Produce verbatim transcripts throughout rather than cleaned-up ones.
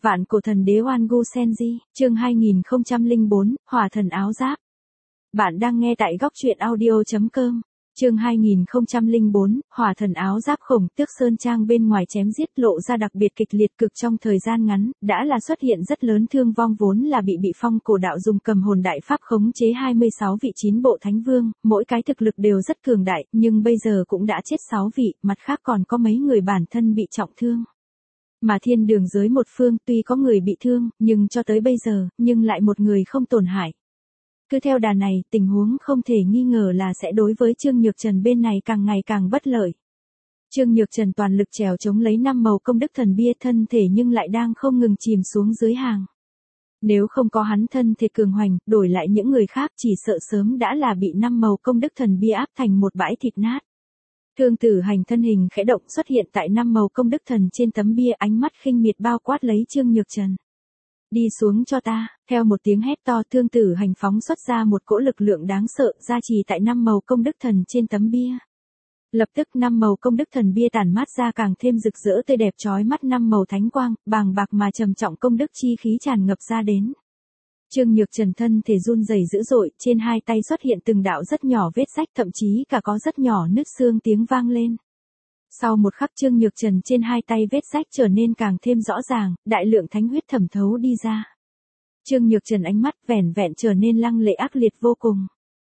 Vạn cổ thần đế Oan Gu Senji, chương hai nghìn không trăm lẻ bốn, Hỏa thần áo giáp. Bạn đang nghe tại góc truyện audio chấm com. Chương hai nghìn không trăm lẻ bốn, Hỏa thần áo giáp. Khổng Tước sơn trang bên ngoài chém giết lộ ra đặc biệt kịch liệt, cực trong thời gian ngắn, đã là xuất hiện rất lớn thương vong, vốn là bị bị phong cổ đạo dùng cầm hồn đại pháp khống chế hai mươi sáu vị chín bộ thánh vương, mỗi cái thực lực đều rất cường đại, nhưng bây giờ cũng đã chết sáu vị, mặt khác còn có mấy người bản thân bị trọng thương. Mà thiên đường giới một phương tuy có người bị thương, nhưng cho tới bây giờ, nhưng lại một người không tổn hại. Cứ theo đà này, tình huống không thể nghi ngờ là sẽ đối với Trương Nhược Trần bên này càng ngày càng bất lợi. Trương Nhược Trần toàn lực trèo chống lấy năm màu công đức thần bia, thân thể nhưng lại đang không ngừng chìm xuống dưới hàng. Nếu không có hắn thân thể cường hoành, đổi lại những người khác chỉ sợ sớm đã là bị năm màu công đức thần bia áp thành một bãi thịt nát. Thương Tử Hành thân hình khẽ động xuất hiện tại năm màu công đức thần trên tấm bia, ánh mắt khinh miệt bao quát lấy Trương Nhược Trần. Đi xuống cho ta, theo một tiếng hét to, Thương Tử Hành phóng xuất ra một cỗ lực lượng đáng sợ, gia trì tại năm màu công đức thần trên tấm bia. Lập tức năm màu công đức thần bia tản mát ra càng thêm rực rỡ tươi đẹp chói mắt năm màu thánh quang, bàng bạc mà trầm trọng công đức chi khí tràn ngập ra đến. Trương Nhược Trần thân thể run rẩy dữ dội, trên hai tay xuất hiện từng đạo rất nhỏ vết rách, thậm chí cả có rất nhỏ nứt xương tiếng vang lên. Sau một khắc, Trương Nhược Trần trên hai tay vết rách trở nên càng thêm rõ ràng, đại lượng thánh huyết thẩm thấu đi ra. Trương Nhược Trần ánh mắt vẻn vẹn trở nên lăng lệ ác liệt vô cùng.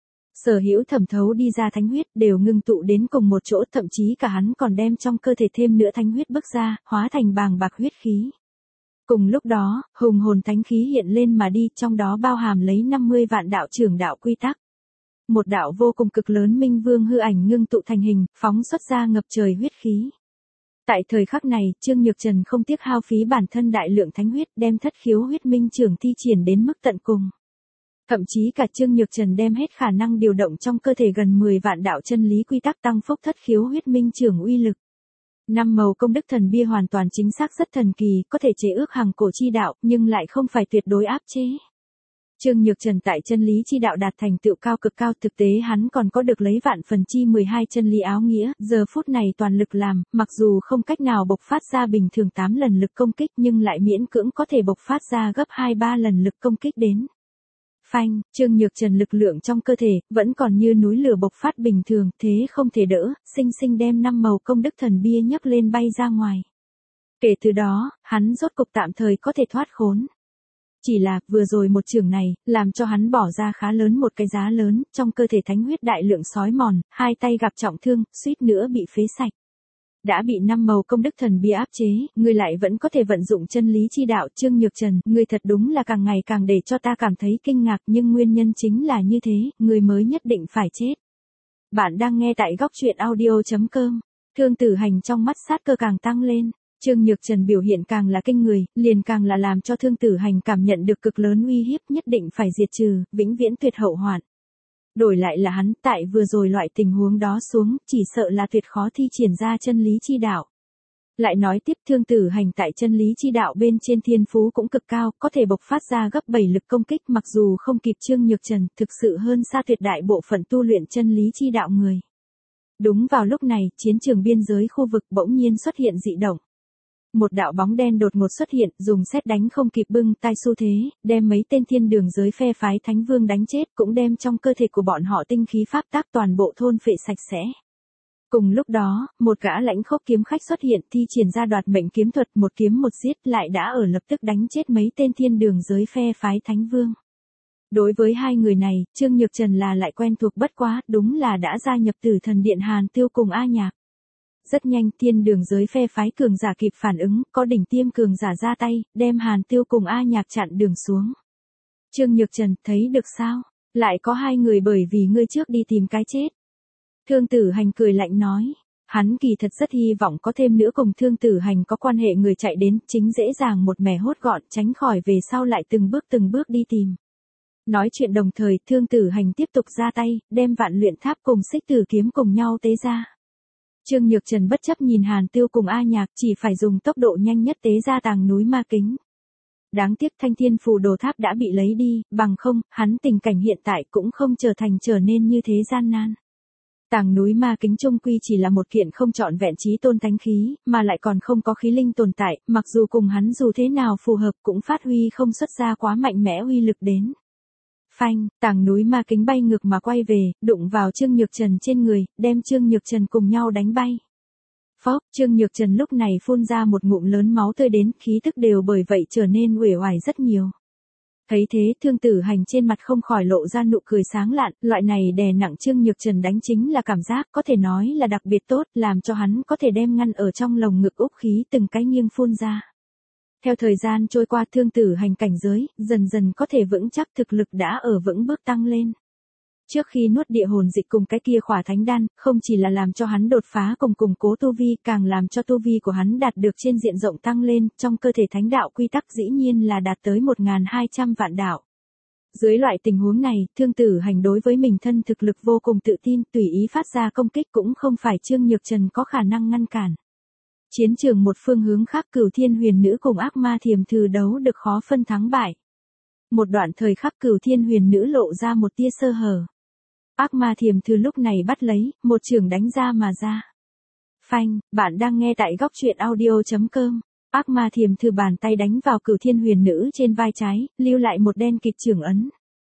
Sở hữu thẩm thấu đi ra thánh huyết đều ngưng tụ đến cùng một chỗ, thậm chí cả hắn còn đem trong cơ thể thêm nữa thánh huyết bước ra, hóa thành bàng bạc huyết khí. Cùng lúc đó, hùng hồn thánh khí hiện lên mà đi, trong đó bao hàm lấy năm mươi vạn đạo trưởng đạo quy tắc. Một đạo vô cùng cực lớn minh vương hư ảnh ngưng tụ thành hình, phóng xuất ra ngập trời huyết khí. Tại thời khắc này, Trương Nhược Trần không tiếc hao phí bản thân đại lượng thánh huyết, đem thất khiếu huyết minh trưởng thi triển đến mức tận cùng. Thậm chí cả Trương Nhược Trần đem hết khả năng điều động trong cơ thể gần mười vạn đạo chân lý quy tắc tăng phúc thất khiếu huyết minh trưởng uy lực. Năm màu công đức thần bia hoàn toàn chính xác rất thần kỳ, có thể chế ước hàng cổ chi đạo, nhưng lại không phải tuyệt đối áp chế. Trương Nhược Trần tại chân lý chi đạo đạt thành tựu cao cực cao, thực tế hắn còn có được lấy vạn phần chi mười hai chân lý áo nghĩa, giờ phút này toàn lực làm, mặc dù không cách nào bộc phát ra bình thường tám lần lực công kích, nhưng lại miễn cưỡng có thể bộc phát ra gấp hai ba lần lực công kích đến. Phanh, Trương Nhược Trần lực lượng trong cơ thể, vẫn còn như núi lửa bộc phát bình thường, thế không thể đỡ, sinh sinh đem năm màu công đức thần bia nhấc lên bay ra ngoài. Kể từ đó, hắn rốt cục tạm thời có thể thoát khốn. Chỉ là, vừa rồi một chưởng này, làm cho hắn bỏ ra khá lớn một cái giá lớn, trong cơ thể thánh huyết đại lượng sói mòn, hai tay gặp trọng thương, suýt nữa bị phế sạch. Đã bị năm màu công đức thần bia áp chế, ngươi lại vẫn có thể vận dụng chân lý chi đạo. Trương Nhược Trần, ngươi thật đúng là càng ngày càng để cho ta cảm thấy kinh ngạc, nhưng nguyên nhân chính là như thế, ngươi mới nhất định phải chết. Bạn đang nghe tại góc truyện audio chấm com. Thương Tử Hành trong mắt sát cơ càng tăng lên. Trương Nhược Trần biểu hiện càng là kinh người, liền càng là làm cho Thương Tử Hành cảm nhận được cực lớn uy hiếp, nhất định phải diệt trừ, vĩnh viễn tuyệt hậu hoạn. Đổi lại là hắn, tại vừa rồi loại tình huống đó xuống, chỉ sợ là tuyệt khó thi triển ra chân lý chi đạo. Lại nói tiếp, Thương Tử Hành tại chân lý chi đạo bên trên thiên phú cũng cực cao, có thể bộc phát ra gấp bảy lực công kích, mặc dù không kịp Trương Nhược Trần, thực sự hơn xa tuyệt đại bộ phận tu luyện chân lý chi đạo người. Đúng vào lúc này, chiến trường biên giới khu vực bỗng nhiên xuất hiện dị động. Một đạo bóng đen đột ngột xuất hiện, dùng sét đánh không kịp bưng tay xu thế, đem mấy tên thiên đường giới phe phái thánh vương đánh chết, cũng đem trong cơ thể của bọn họ tinh khí pháp tác toàn bộ thôn phệ sạch sẽ. Cùng lúc đó, một gã lãnh khốc kiếm khách xuất hiện, thi triển ra đoạt mệnh kiếm thuật, một kiếm một giết, lại đã ở lập tức đánh chết mấy tên thiên đường giới phe phái thánh vương. Đối với hai người này, Trương Nhược Trần là lại quen thuộc bất quá, đúng là đã gia nhập Tử Thần Điện Hàn Tiêu cùng A Nhạc. Rất nhanh, thiên đường giới phe phái cường giả kịp phản ứng, có đỉnh tiêm cường giả ra tay, đem Hàn Tiêu cùng A Nhạc chặn đường xuống. Trương Nhược Trần, thấy được sao? Lại có hai người bởi vì ngươi trước đi tìm cái chết. Thương Tử Hành cười lạnh nói. Hắn kỳ thật rất hy vọng có thêm nữa cùng Thương Tử Hành có quan hệ người chạy đến, chính dễ dàng một mẻ hốt gọn, tránh khỏi về sau lại từng bước từng bước đi tìm. Nói chuyện đồng thời, Thương Tử Hành tiếp tục ra tay, đem Vạn Luyện Tháp cùng Xích Tử kiếm cùng nhau tế ra. Trương Nhược Trần bất chấp nhìn Hàn Tiêu cùng A Nhạc, chỉ phải dùng tốc độ nhanh nhất tế ra tàng núi ma kính. Đáng tiếc Thanh Thiên Phù Đồ Tháp đã bị lấy đi, bằng không, hắn tình cảnh hiện tại cũng không trở thành trở nên như thế gian nan. Tàng núi ma kính chung quy chỉ là một kiện không trọn vẹn chí tôn thánh khí, mà lại còn không có khí linh tồn tại, mặc dù cùng hắn dù thế nào phù hợp cũng phát huy không xuất ra quá mạnh mẽ uy lực đến. Phanh, tàng núi ma kính bay ngược mà quay về, đụng vào Trương Nhược Trần trên người, đem Trương Nhược Trần cùng nhau đánh bay. Phốc, Trương Nhược Trần lúc này phun ra một ngụm lớn máu tươi đến, khí tức đều bởi vậy trở nên uể oải rất nhiều. Thấy thế, Thương Tử Hành trên mặt không khỏi lộ ra nụ cười sáng lạn, loại này đè nặng Trương Nhược Trần đánh chính là cảm giác có thể nói là đặc biệt tốt, làm cho hắn có thể đem ngăn ở trong lồng ngực úc khí từng cái nghiêng phun ra. Theo thời gian trôi qua, Thương Tử Hành cảnh giới, dần dần có thể vững chắc, thực lực đã ở vững bước tăng lên. Trước khi nuốt địa hồn dịch cùng cái kia khỏa thánh đan, không chỉ là làm cho hắn đột phá cùng củng cố tu vi, càng làm cho tu vi của hắn đạt được trên diện rộng tăng lên, trong cơ thể thánh đạo quy tắc dĩ nhiên là đạt tới một nghìn hai trăm vạn đạo. Dưới loại tình huống này, Thương Tử Hành đối với mình thân thực lực vô cùng tự tin, tùy ý phát ra công kích cũng không phải Trương Nhược Trần có khả năng ngăn cản. Chiến trường một phương hướng khác, Cửu Thiên Huyền Nữ cùng Ác Ma Thiềm Thử đấu được khó phân thắng bại. Một đoạn thời khắc, Cửu Thiên Huyền Nữ lộ ra một tia sơ hở. Ác Ma Thiềm Thử lúc này bắt lấy, một chưởng đánh ra mà ra. Phanh, bạn đang nghe tại góc truyện audio chấm com. Ác Ma Thiềm Thử bàn tay đánh vào Cửu Thiên Huyền Nữ trên vai trái, lưu lại một đen kịt chưởng ấn.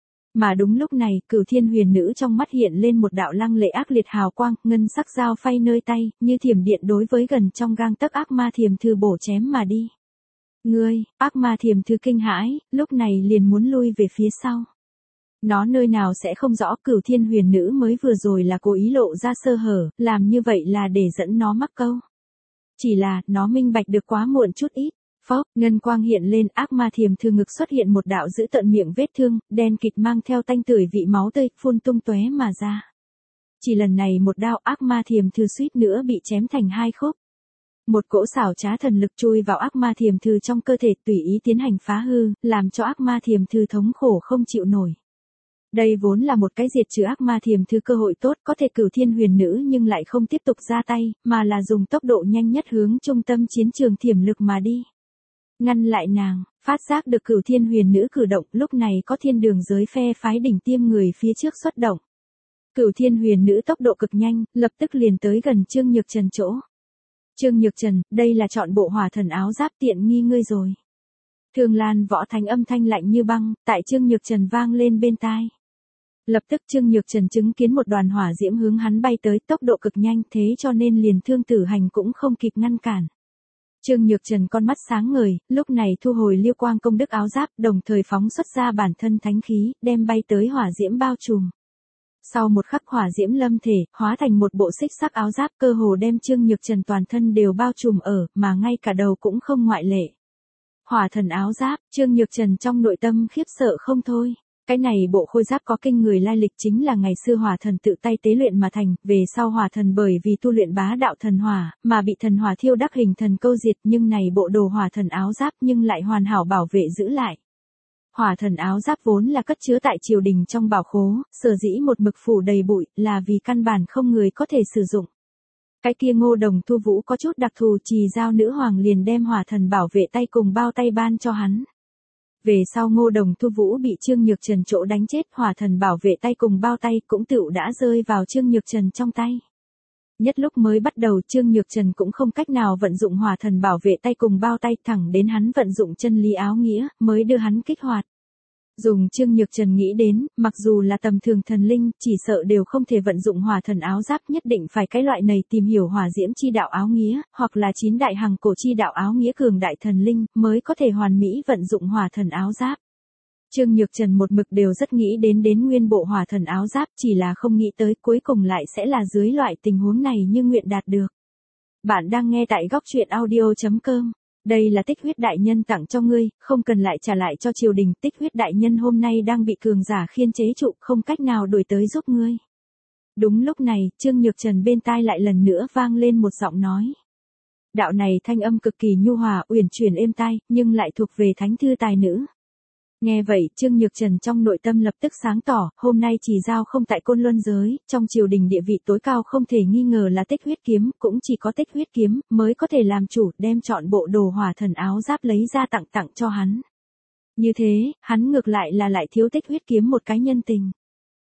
Mà đúng lúc này, Cửu Thiên Huyền Nữ trong mắt hiện lên một đạo lăng lệ ác liệt hào quang, ngân sắc dao phay nơi tay, như thiểm điện đối với gần trong gang tấc Ác Ma Thiềm Thử bổ chém mà đi. Ngươi, Ác Ma Thiềm Thử kinh hãi, lúc này liền muốn lui về phía sau. Nó nơi nào sẽ không rõ Cửu Thiên Huyền Nữ mới vừa rồi là cố ý lộ ra sơ hở, làm như vậy là để dẫn nó mắc câu. Chỉ là, nó minh bạch được quá muộn chút ít. Phốc, ngân quang hiện lên, Ác Ma Thiềm Thử ngực xuất hiện một đạo dữ tợn miệng vết thương, đen kịt mang theo tanh tưởi vị máu tươi, phun tung tóe mà ra. Chỉ lần này một đao, Ác Ma Thiềm Thử suýt nữa bị chém thành hai khúc. Một cỗ xảo trá thần lực chui vào Ác Ma Thiềm Thử trong cơ thể, tùy ý tiến hành phá hư, làm cho Ác Ma Thiềm Thử thống khổ không chịu nổi. Đây vốn là một cái diệt trừ Ác Ma Thiềm Thử cơ hội tốt, có thể Cửu Thiên Huyền Nữ nhưng lại không tiếp tục ra tay, mà là dùng tốc độ nhanh nhất hướng trung tâm chiến trường thiểm lực mà đi. Ngăn lại nàng, phát giác được Cửu Thiên Huyền Nữ cử động, lúc này có thiên đường giới phe phái đỉnh tiêm người phía trước xuất động. Cửu Thiên Huyền Nữ tốc độ cực nhanh, lập tức liền tới gần Trương Nhược Trần chỗ. Trương Nhược Trần, đây là chọn bộ Hỏa Thần áo giáp, tiện nghi ngươi rồi. Thường Lan Võ Thánh âm thanh lạnh như băng, tại Trương Nhược Trần vang lên bên tai. Lập tức Trương Nhược Trần chứng kiến một đoàn hỏa diễm hướng hắn bay tới, tốc độ cực nhanh, thế cho nên liền Thương Tử Hành cũng không kịp ngăn cản. Trương Nhược Trần con mắt sáng ngời, lúc này thu hồi Liêu Quang Công Đức áo giáp, đồng thời phóng xuất ra bản thân thánh khí, đem bay tới hỏa diễm bao trùm. Sau một khắc hỏa diễm lâm thể, hóa thành một bộ xích sắc áo giáp, cơ hồ đem Trương Nhược Trần toàn thân đều bao trùm ở, mà ngay cả đầu cũng không ngoại lệ. Hỏa Thần áo giáp, Trương Nhược Trần trong nội tâm khiếp sợ không thôi. Cái này bộ khôi giáp có kinh người lai lịch, chính là ngày xưa Hỏa Thần tự tay tế luyện mà thành, về sau Hỏa Thần bởi vì tu luyện bá đạo thần hỏa, mà bị thần hỏa thiêu đắc hình thần câu diệt, nhưng này bộ đồ Hỏa Thần áo giáp nhưng lại hoàn hảo bảo vệ giữ lại. Hỏa Thần áo giáp vốn là cất chứa tại triều đình trong bảo khố, sở dĩ một mực phủ đầy bụi, là vì căn bản không người có thể sử dụng. Cái kia Ngô Đồng Thu Vũ có chút đặc thù, Trì Giao nữ hoàng liền đem Hỏa Thần bảo vệ tay cùng bao tay ban cho hắn. Về sau Ngô Đồng Thu Vũ bị Trương Nhược Trần chỗ đánh chết, Hỏa Thần bảo vệ tay cùng bao tay cũng tựu đã rơi vào Trương Nhược Trần trong tay. Nhất lúc mới bắt đầu Trương Nhược Trần cũng không cách nào vận dụng Hỏa Thần bảo vệ tay cùng bao tay, thẳng đến hắn vận dụng chân lý áo nghĩa, mới đưa hắn kích hoạt. Dùng Trương Nhược Trần nghĩ đến, mặc dù là tầm thường thần linh, chỉ sợ đều không thể vận dụng Hỏa Thần áo giáp, nhất định phải cái loại này tìm hiểu hỏa diễm chi đạo áo nghĩa, hoặc là chín đại hằng cổ chi đạo áo nghĩa cường đại thần linh, mới có thể hoàn mỹ vận dụng Hỏa Thần áo giáp. Trương Nhược Trần một mực đều rất nghĩ đến đến nguyên bộ Hỏa Thần áo giáp, chỉ là không nghĩ tới cuối cùng lại sẽ là dưới loại tình huống này như nguyện đạt được. Bạn đang nghe tại góc truyện audio chấm com. Đây là Tích Huyết đại nhân tặng cho ngươi, không cần lại trả lại cho triều đình, Tích Huyết đại nhân hôm nay đang bị cường giả khiên chế trụ, không cách nào đuổi tới giúp ngươi. Đúng lúc này, Trương Nhược Trần bên tai lại lần nữa vang lên một giọng nói. Đạo này thanh âm cực kỳ nhu hòa, uyển chuyển êm tai, nhưng lại thuộc về thánh thư tài nữ. Nghe vậy, Trương Nhược Trần trong nội tâm lập tức sáng tỏ, hôm nay Trì Giao không tại Côn Luân giới, trong triều đình địa vị tối cao không thể nghi ngờ là Tích Huyết kiếm, cũng chỉ có Tích Huyết kiếm mới có thể làm chủ, đem chọn bộ đồ Hỏa Thần áo giáp lấy ra tặng tặng cho hắn. Như thế, hắn ngược lại là lại thiếu Tích Huyết kiếm một cái nhân tình.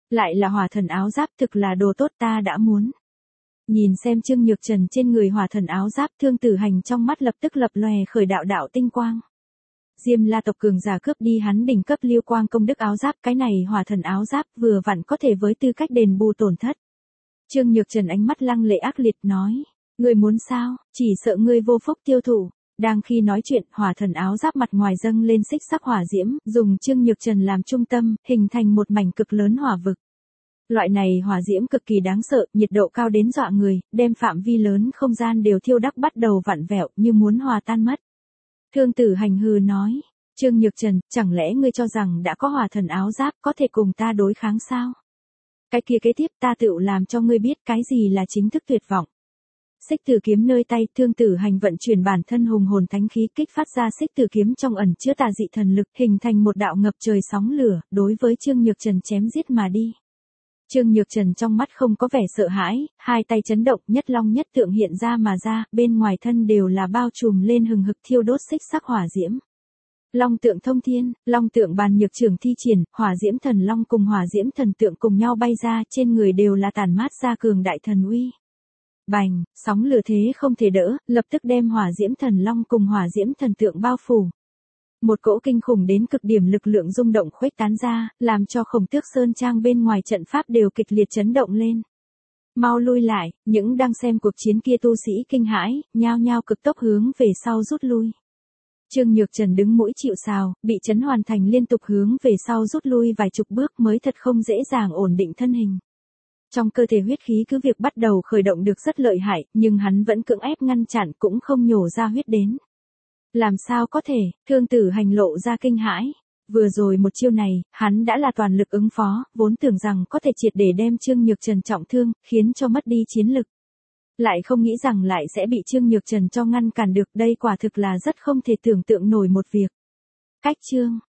Lại là hỏa thần áo giáp, thực là đồ tốt, ta đã muốn. Nhìn xem Trương Nhược Trần trên người hỏa thần áo giáp, Thương Tử Hành trong mắt lập tức lập lòe khởi đạo đạo tinh quang. Diêm La tộc cường giả cướp đi hắn đỉnh cấp Lưu Quang công đức áo giáp, cái này hỏa thần áo giáp vừa vặn có thể với tư cách đền bù tổn thất. Trương Nhược Trần ánh mắt lăng lệ ác liệt nói, ngươi muốn sao, chỉ sợ ngươi vô phúc tiêu thụ. Đang khi nói chuyện, hỏa thần áo giáp mặt ngoài dâng lên xích sắc hỏa diễm, dùng Trương Nhược Trần làm trung tâm, hình thành một mảnh cực lớn hỏa vực. Loại này hỏa diễm cực kỳ đáng sợ, nhiệt độ cao đến dọa người, đem phạm vi lớn không gian đều thiêu đắc bắt đầu vặn vẹo như muốn hòa tan mất. Thương Tử Hành hừ nói, Trương Nhược Trần, chẳng lẽ ngươi cho rằng đã có hỏa thần áo giáp có thể cùng ta đối kháng sao? Cái kia kế tiếp ta tự làm cho ngươi biết cái gì là chính thức tuyệt vọng. Xích tử kiếm nơi tay, Thương Tử Hành vận chuyển bản thân hùng hồn thánh khí, kích phát ra xích tử kiếm trong ẩn chứa tà dị thần lực, hình thành một đạo ngập trời sóng lửa, đối với Trương Nhược Trần chém giết mà đi. Trương Nhược Trần trong mắt không có vẻ sợ hãi, hai tay chấn động, nhất long nhất tượng hiện ra mà ra, bên ngoài thân đều là bao trùm lên hừng hực thiêu đốt xích sắc hỏa diễm. Long tượng thông thiên, long tượng bàn nhược trưởng thi triển, hỏa diễm thần long cùng hỏa diễm thần tượng cùng nhau bay ra, trên người đều là tản mát ra cường đại thần uy. Bành, sóng lửa thế không thể đỡ, lập tức đem hỏa diễm thần long cùng hỏa diễm thần tượng bao phủ. Một cỗ kinh khủng đến cực điểm lực lượng rung động khuếch tán ra, làm cho Khổng Tước Sơn Trang bên ngoài trận pháp đều kịch liệt chấn động lên. Mau lui lại, những đang xem cuộc chiến kia tu sĩ kinh hãi, nhao nhao cực tốc hướng về sau rút lui. Trương Nhược Trần đứng mũi chịu sào, bị chấn hoàn thành liên tục hướng về sau rút lui vài chục bước mới thật không dễ dàng ổn định thân hình. Trong cơ thể huyết khí cứ việc bắt đầu khởi động được rất lợi hại, nhưng hắn vẫn cưỡng ép ngăn chặn cũng không nhổ ra huyết đến. Làm sao có thể, Thương Tử Hành lộ ra kinh hãi. Vừa rồi một chiêu này, hắn đã là toàn lực ứng phó, vốn tưởng rằng có thể triệt để đem Trương Nhược Trần trọng thương, khiến cho mất đi chiến lực. Lại không nghĩ rằng lại sẽ bị Trương Nhược Trần cho ngăn cản được, đây quả thực là rất không thể tưởng tượng nổi một việc. Cách chương,